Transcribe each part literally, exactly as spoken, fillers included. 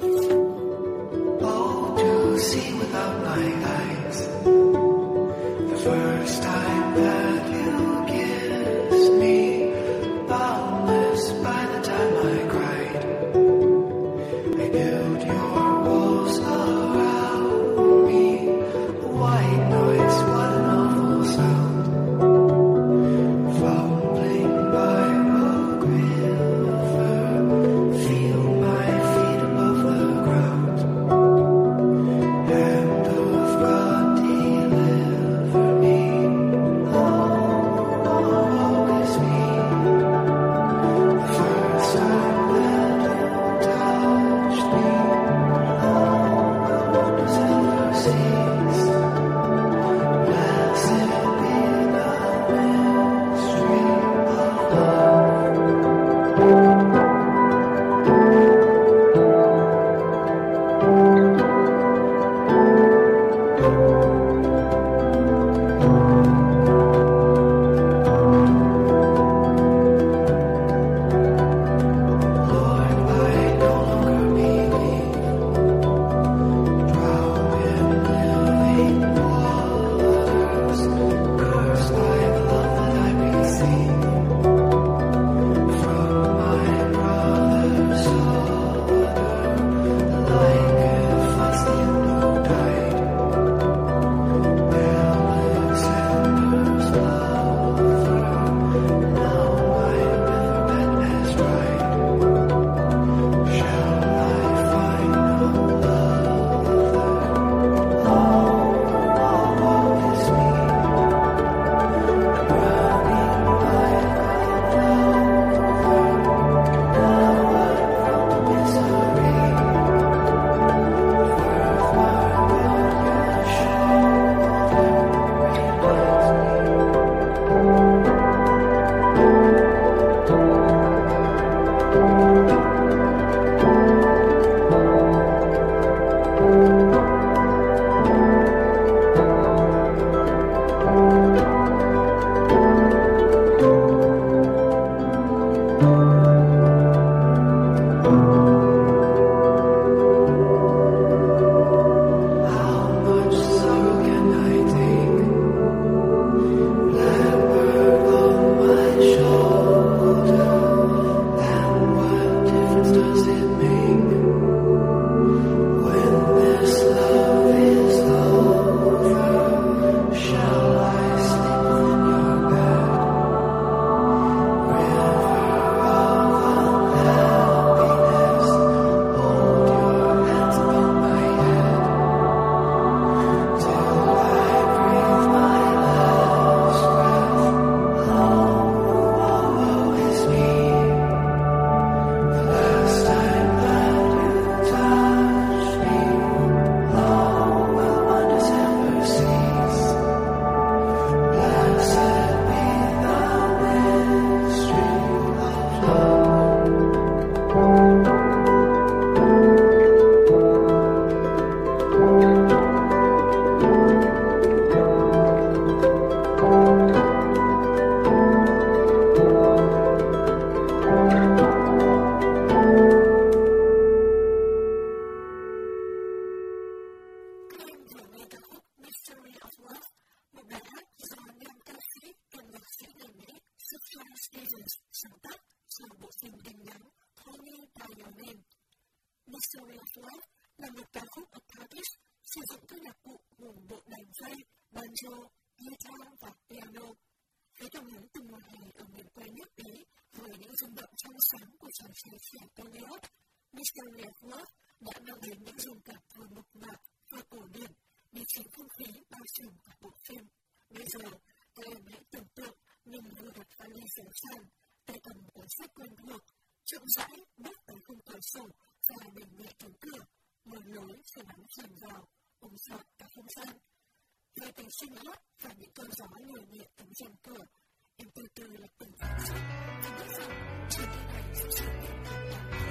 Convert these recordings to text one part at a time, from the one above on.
Mystery of Love là một ca khúc acoustic sử dụng các nhạc cụ gồm bộ đàn dây, banjo, guitar và piano. Với cảm hứng từ mùa hè ở miền quê nước Ý với những rung động trong sáng của chàng trai trẻ Elliot, Mystery of Love đã mang đến những rung cảm vừa mộc mạc và cổ điển, đi chính không khí bao trùm cả bộ phim. Bây giờ, các em hãy tưởng tượng mình vừa đặt vali dấu tràn, tay cầm cuốn sách quen thuộc, chậm rãi bước tới khung cửa sổ và mình nhẹ cánh cửa, mở lối cho nắng tràn vào, ôm trọn cả không gian. Về tình sinh hát và những cơn gió liều nhẹ ấm rèm cửa, em từ từ là từng cảm xúc, và biết rằng chuyến đi này sẽ trở nên thật đáng nhớ.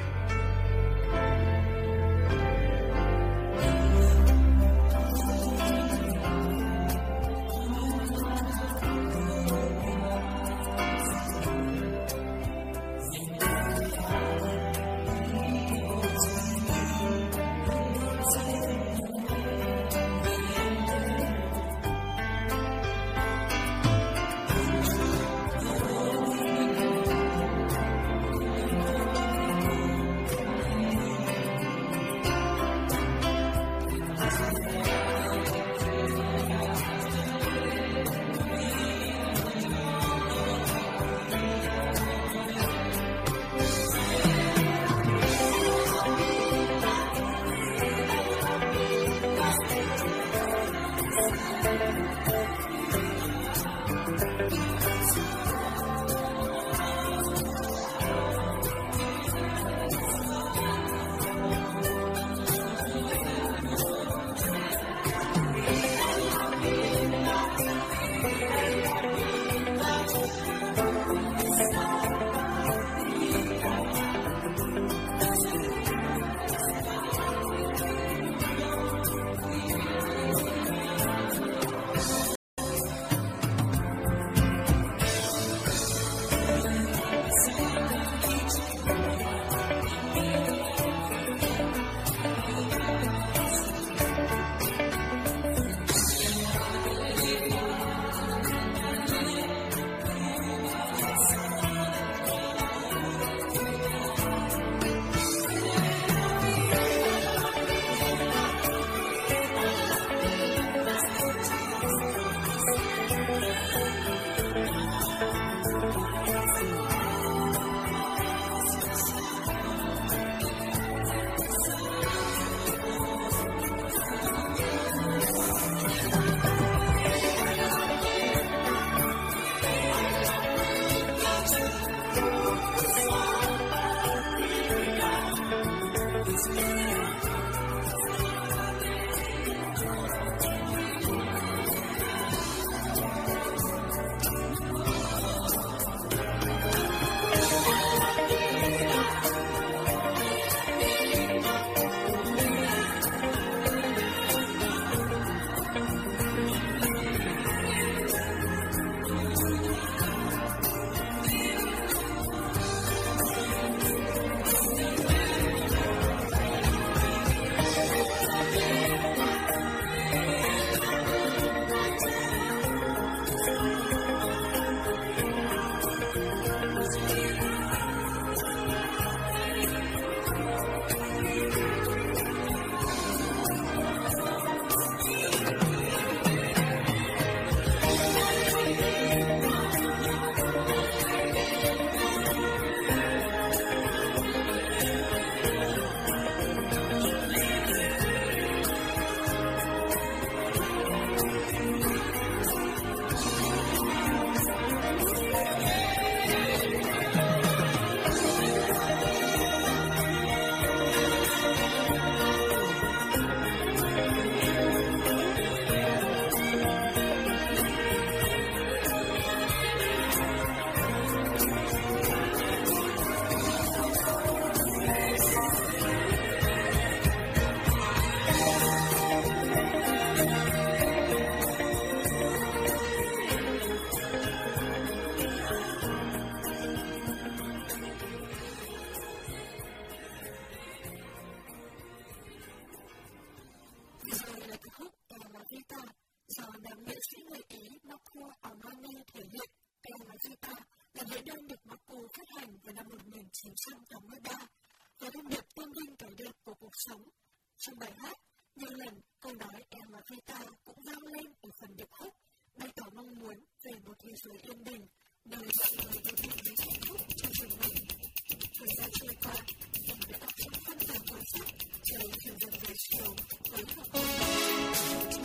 Trong bài hát, nhiều lần câu nói em là Vita cũng vang lên ở phần điệp khúc, bày tỏ mong muốn về một thế giới yên bình, nơi mọi người đều được đến hạnh phúc trong rừng mình. Thời gian trôi qua, em đã đọc trong phân tàng cuốn sách Trời dần dần về chiều với một câu nói trời.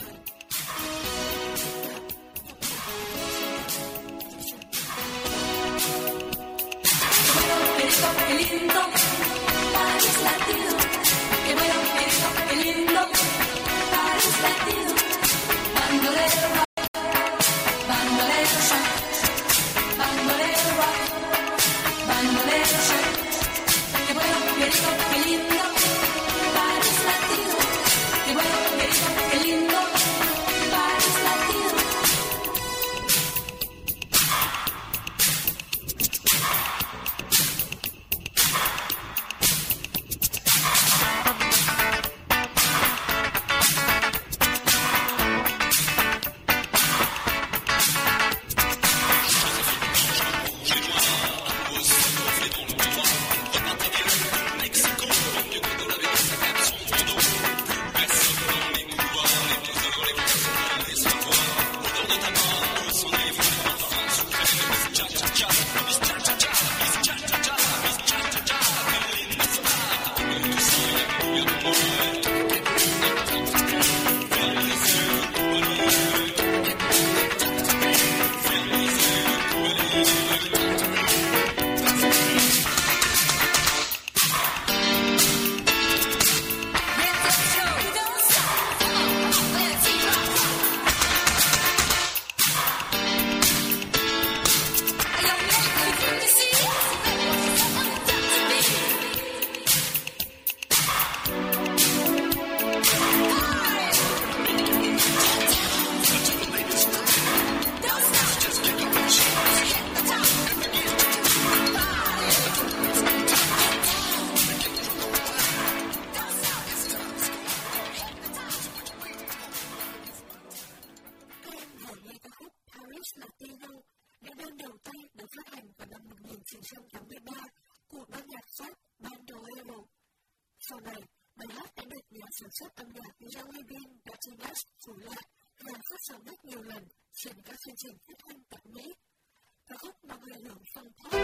Qué lindo, París latido, qué bueno, qué lindo, París latido, bandolero rock, bandolero shock, bandolero rock, bandolero shock, qué bueno, qué lindo, qué lindo, París latido, qué bueno, qué lindo, qué lindo, París latido. Sau này, bài hát đã được nhà sản xuất âm nhạc Jelly Bean Martinez phủ lại và phát sóng rất nhiều lần trên các chương trình phát thanh tại Mỹ. Ca khúc mang hơi hướng phong pop.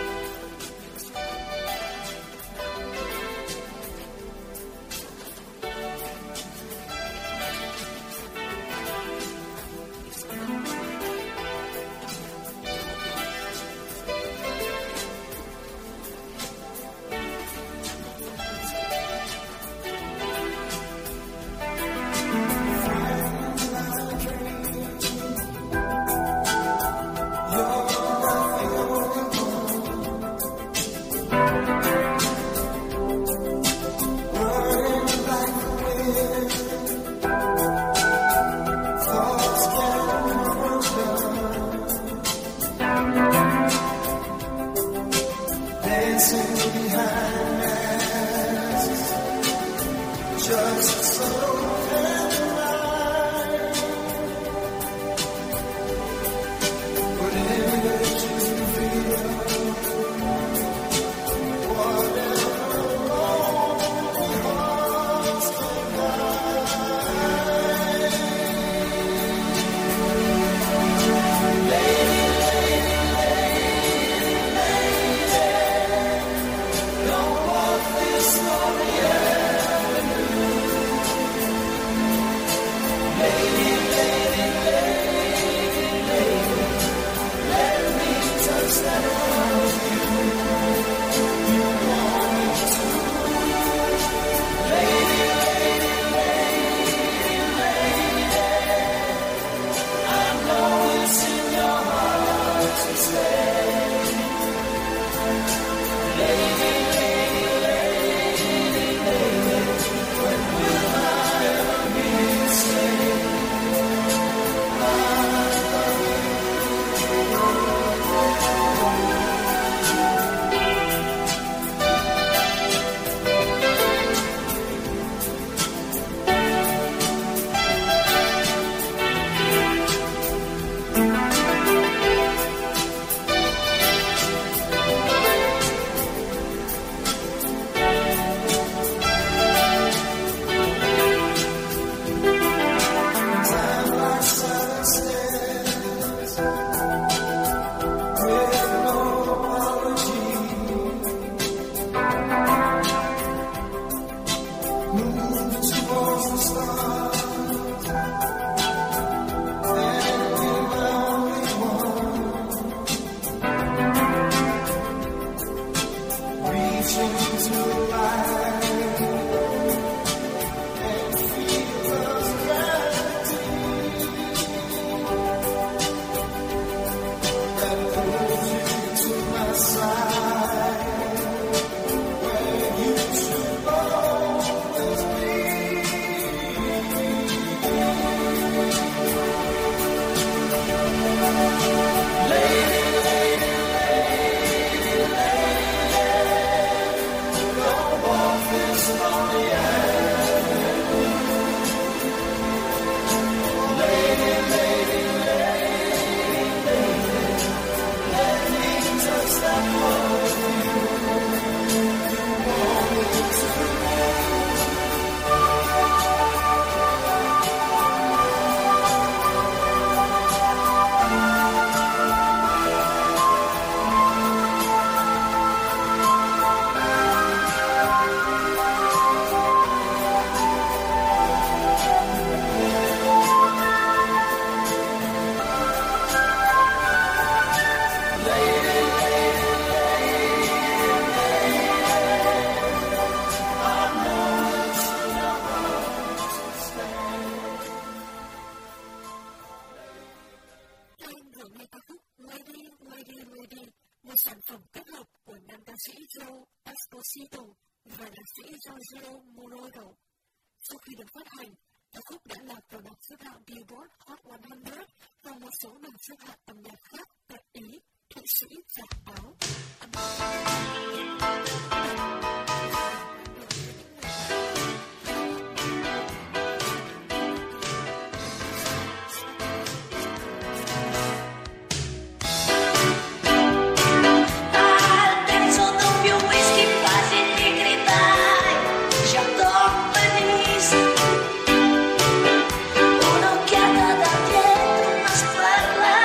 sản phẩm kết hợp của nam ca sĩ Joe Esposito và nhạc sĩ Giorgio Moroder. Sau khi được phát hành, ca khúc đã lọt vào bảng xếp hạng Billboard Hot một trăm và một số bảng xếp hạng âm nhạc khác tại Ý, Thụy Sĩ và Áo.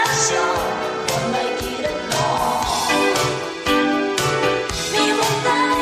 Mi vontade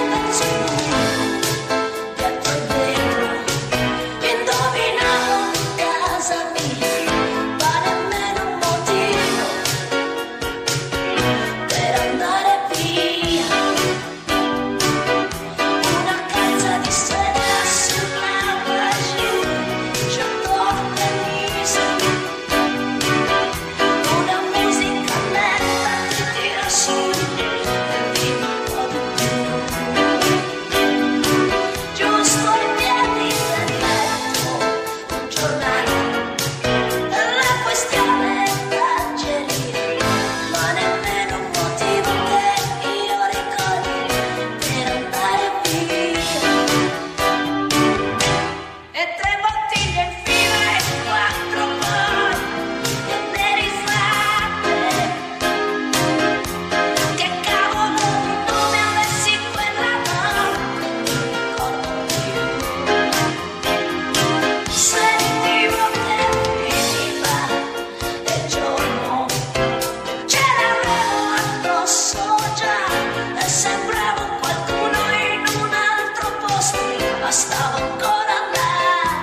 stavo ancora là.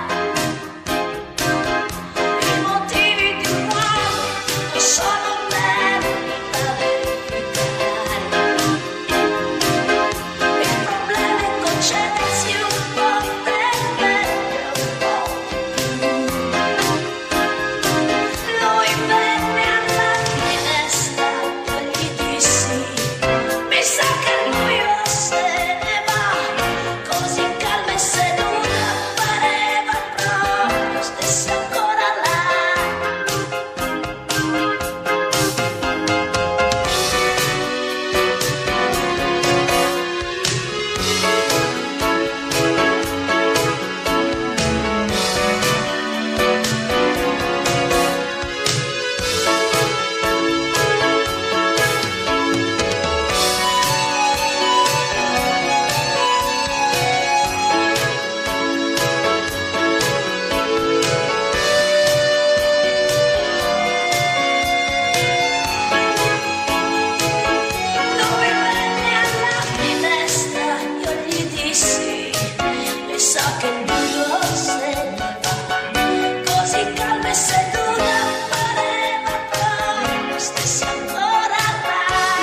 I motivi di un uomo non sono belli da verificare. Il problema è concedersi un po' del meglio, un po' di più. Lui venne alla finestra, io gli dissi, mi sa che lui ora se ne va, così calma e seduta, pareva proprio stesse ancora là. Lui venne alla finestra, io gli dissi, mi sa che lui lo se ne va, così calma e seduta, pareva proprio stesse ancora là.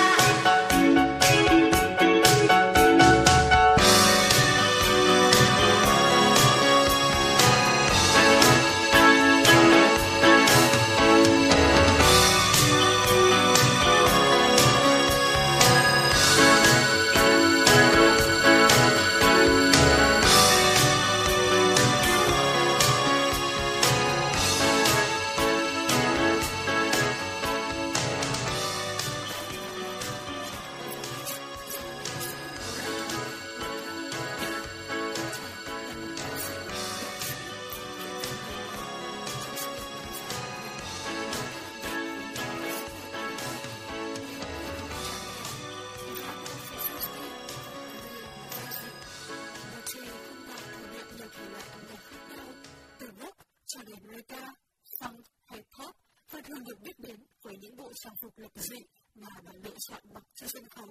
Từ rock cho đến reggae, funk hay pop và thường được biết đến với những bộ trang phục lập dị mà bạn lựa chọn mặc cho sân khấu.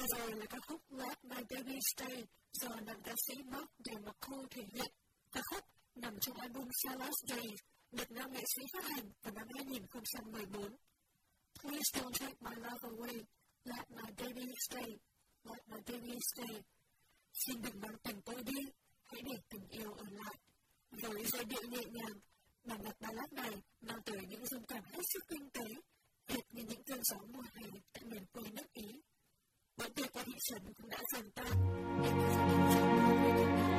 Vừa rồi là ca khúc Let My Baby Stay do nam ca sĩ Mark DeMarco thể hiện. Ca khúc nằm trong album Salad Days được nam nghệ sĩ phát hành vào năm hai không một bốn. Please don't take my love away, let my baby stay, let my baby stay. Xin đừng mang tình tôi đi, hãy để tình yêu ở lại. Với giai điệu nhẹ nhàng, bản nhạc ballad này mang tới những dung cảm hết sức tinh tế, hệt như những cơn gió mùa hè tại miền quê nước Ý. Bữa tiệc tại thị trấn cũng đã dần tan, để các gia đình dần buồn với những ngày.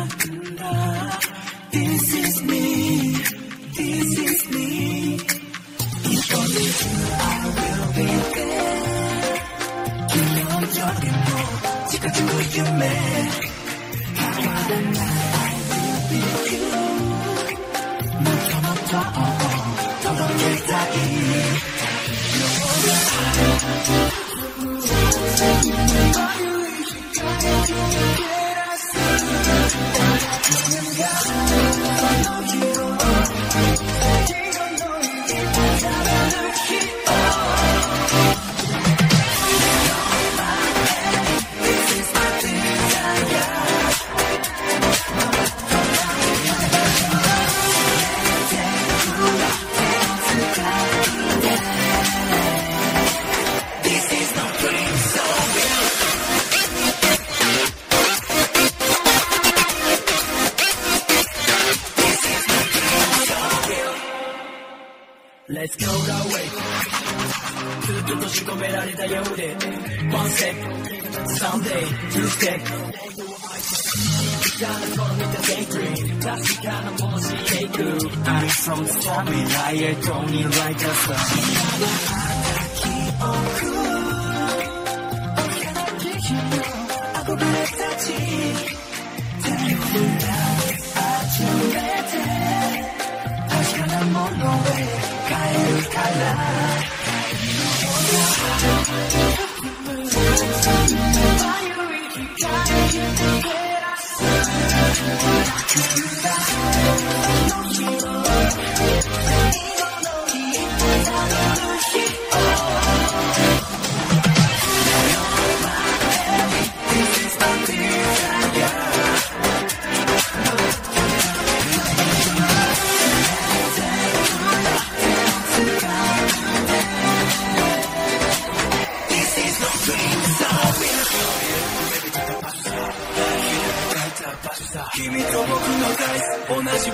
This is me, this is me. Let's go the way ずっと閉じ込められたようで One step Someday Two step 確かな見た daydream 確かなものしていく I'm from the storm 未来へ Don't need like a sun 記憶憧れたち手に触れ集めて確かなものへ帰るから君と僕のダイス同じ場所で重ねてる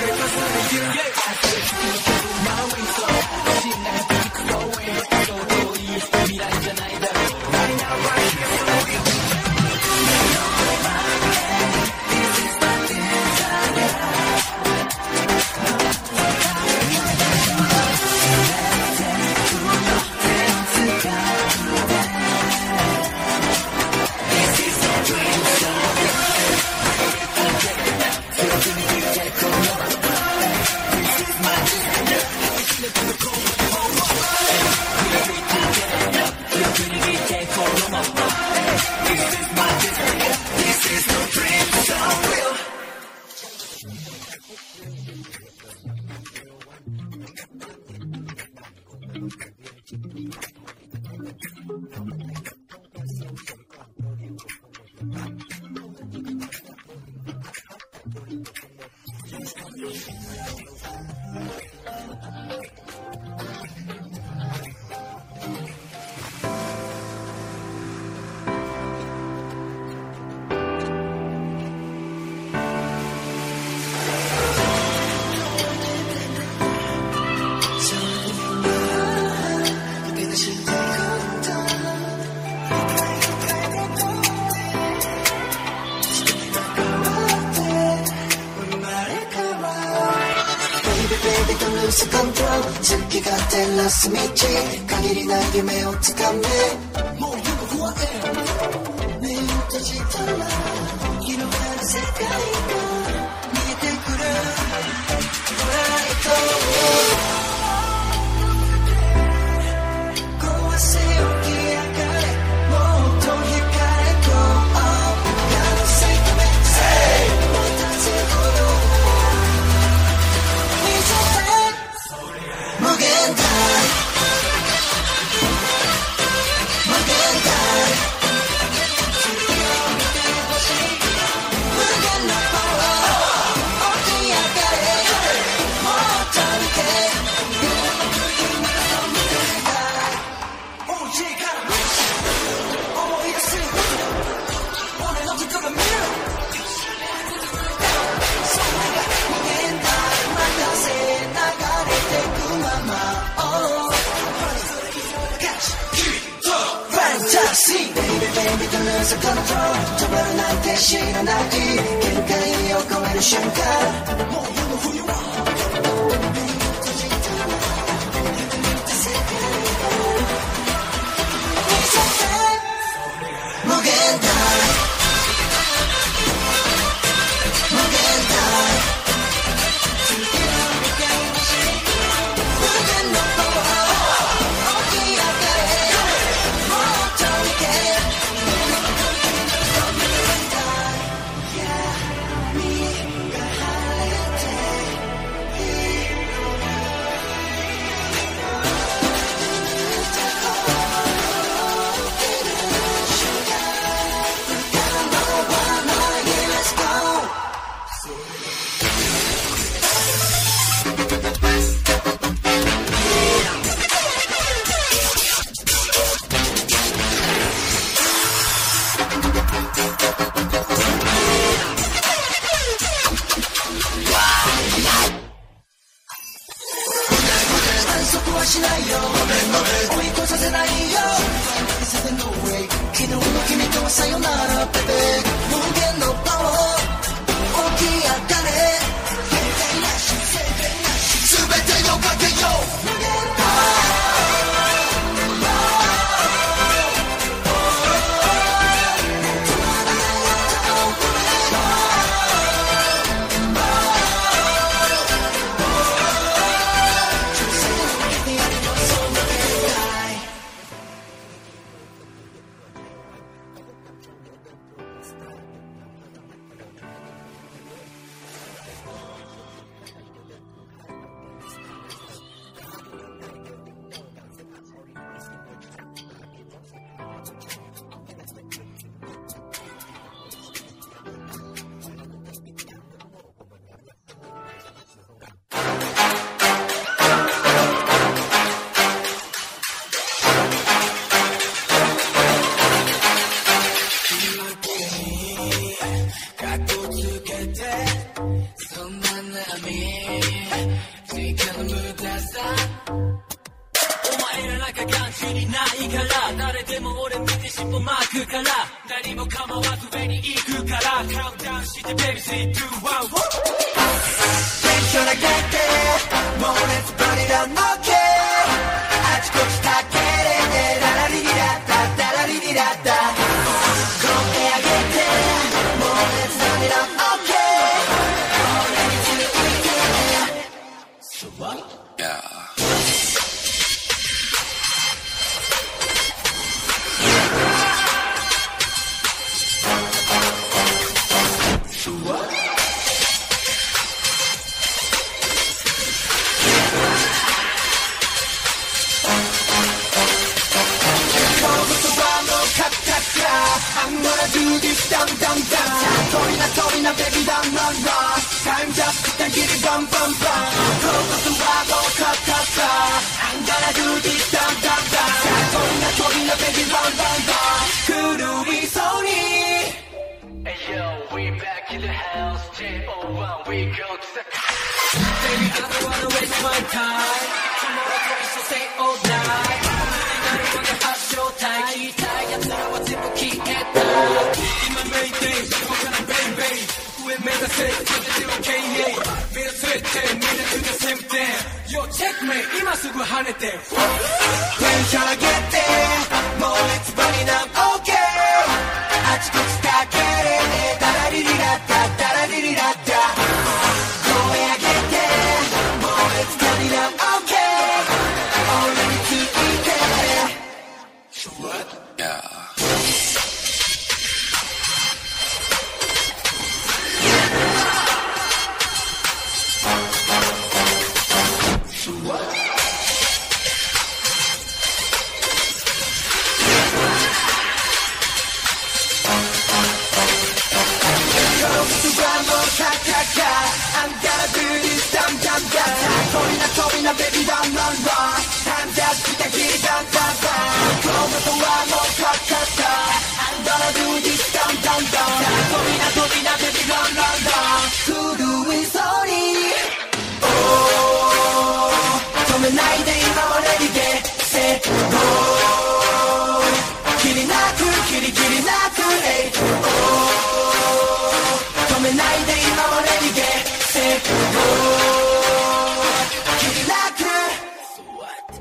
My wings so 信頼が続く Going そう遠い未来じゃないだろう Right now right here for you This is my desire 好きが照らす道限りない夢をつかめもう夜は目を閉じたら広がる世界が見えてくるブライト壊せよき明かりもっと光れとやらせため私ほど無限大無限大無限なパワー起き上がれもっと見て夢の無限大 オージー から思い出す俺の心が見るそれが無限大任せ流れてくままBaby, baby, to lose control 止まるなんて知らない限界を超える瞬間もう夜の冬は目を閉じたら世界がかがんじにないから誰でも俺見て尻尾巻くから何も構わず上に行くからカウントダウンして Baby three two one テンション上げて猛烈バリランのけあちこちたけれてララリリラッタダラリリラッタ声上げて猛烈バリランのけ俺について So what? Yeah I'm gonna do this dum dum dum Torina torina baby dum run run Time's up then get it bum bum bum Coco to wago cut cut cut I'm gonna do this dum dum dum Torina torina baby run run run Kurui Sony Hey yo we back in the house J O one we go to the Baby I don't wanna waste my time Tomorrow promise to stay all night 나를 원해 hot show time 기타やつらは全部消えた今メイデイ僕からベイベイ上目指せ風では ケーエー 目指せってみんなto the same thing Yo check me 今すぐ跳ねてテンション上げて猛烈バリナン OK あちこちかけれてダラリリラッタダラリリラッタ声上げて猛烈バリナン OK 俺について So what? Yeah So what? I'm gonna do this dum dum dum Torina torina baby dum run run Time's up kita kiri dum dum dum Coco to wago cut cut cut I'm gonna do this dum dum dum Torina torina baby run run run Kurui Sony Oh 止めないで今はレディゲセゴーキリなくキリキリなくえい Oh 止めないで今はレディゲセゴーキリなく So what?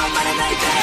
まらないで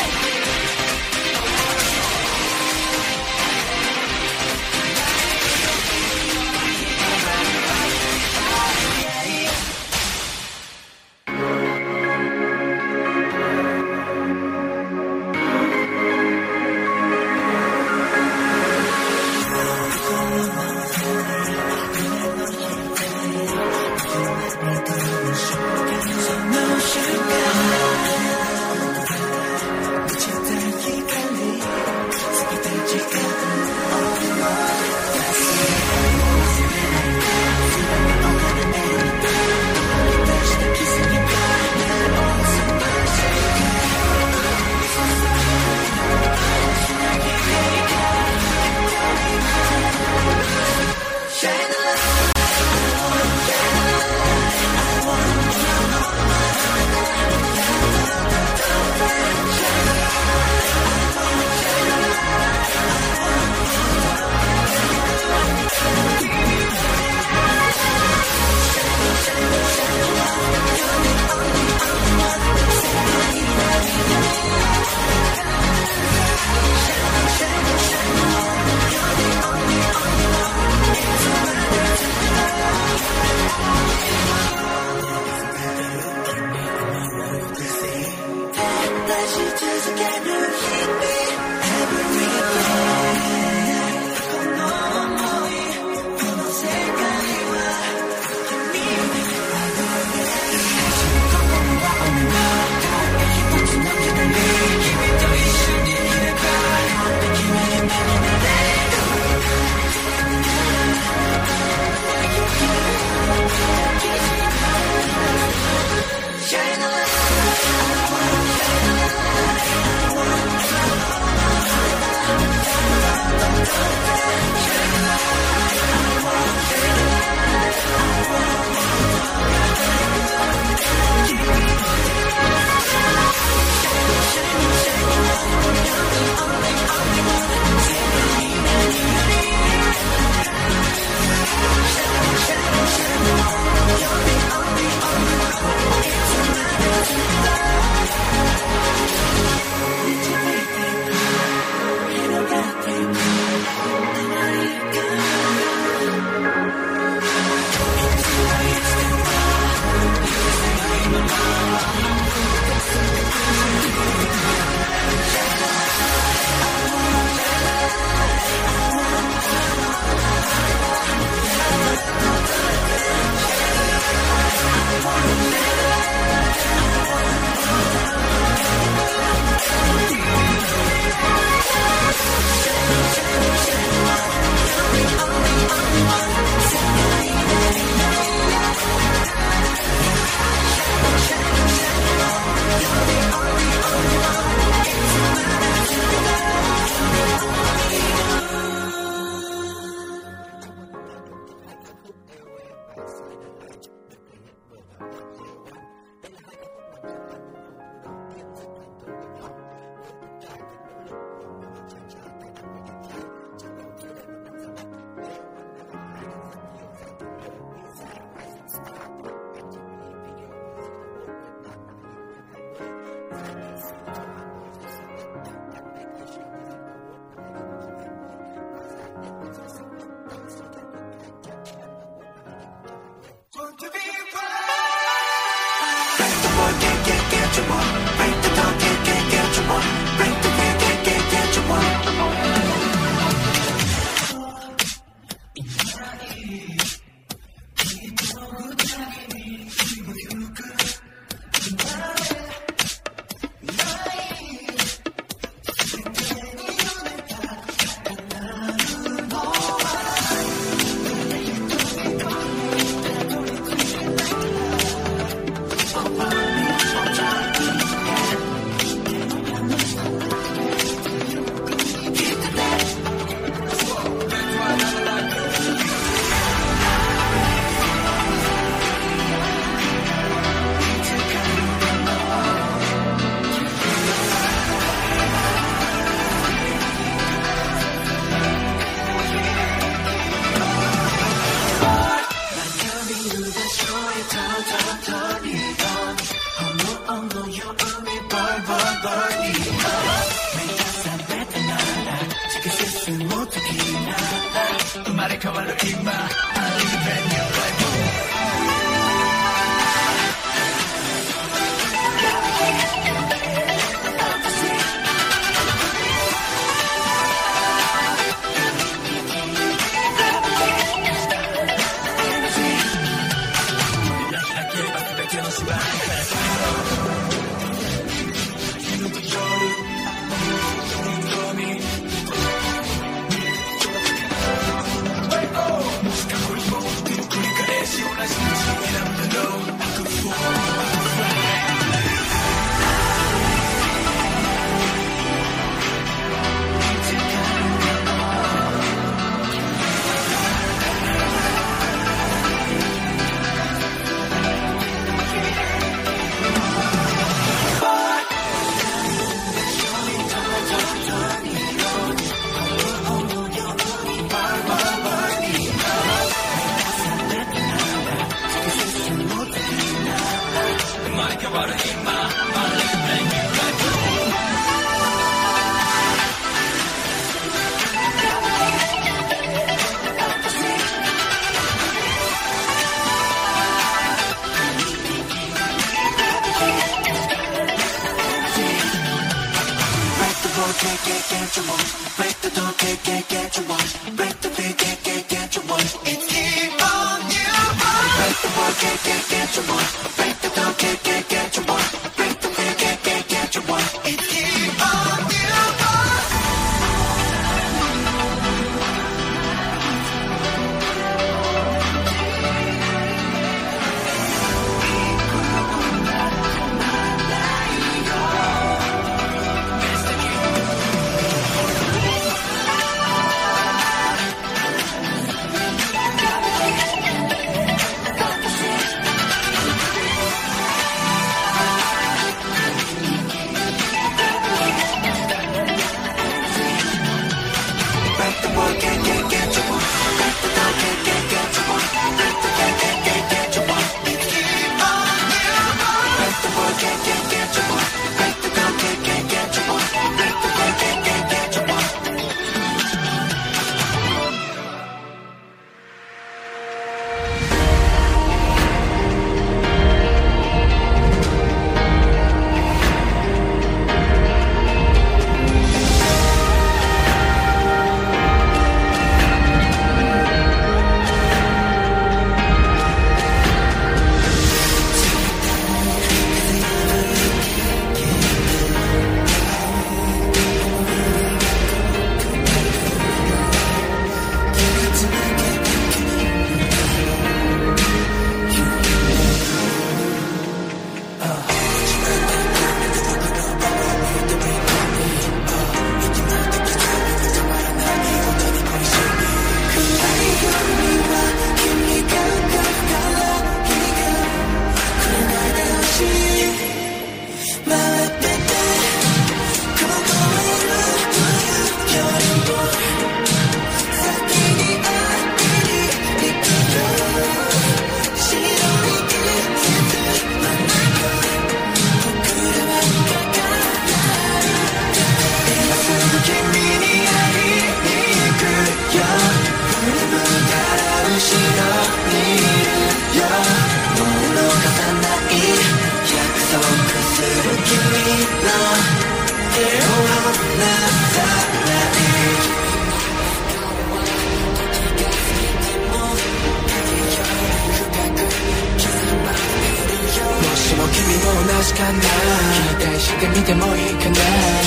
しかない期待してみてもいいかな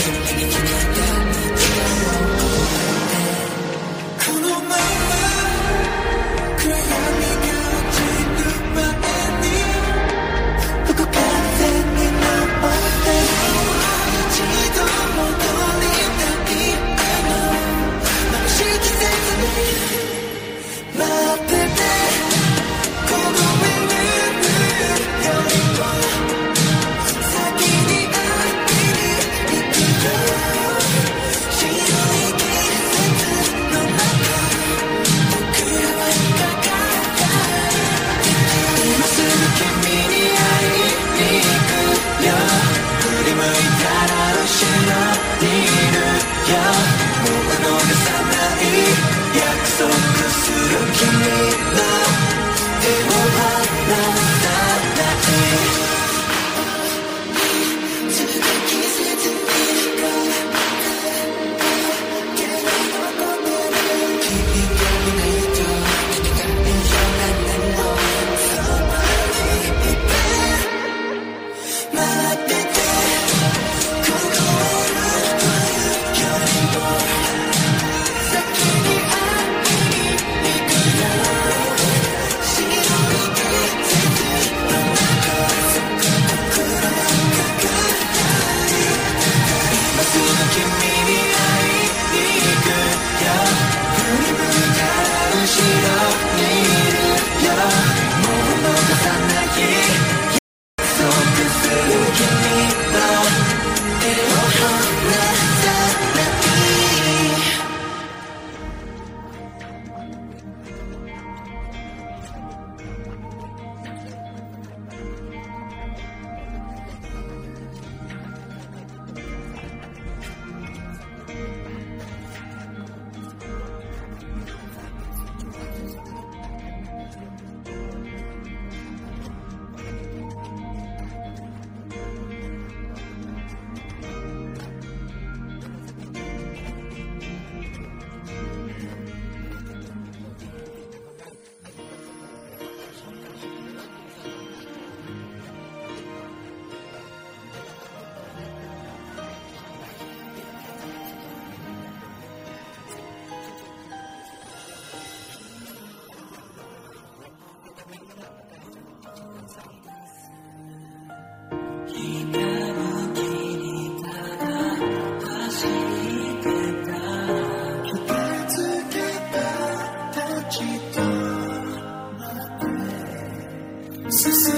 このまま暗闇が散る前にどこか風に乗って一度戻りたいあの眩しい季節に待っててこの目に見るよりも Sister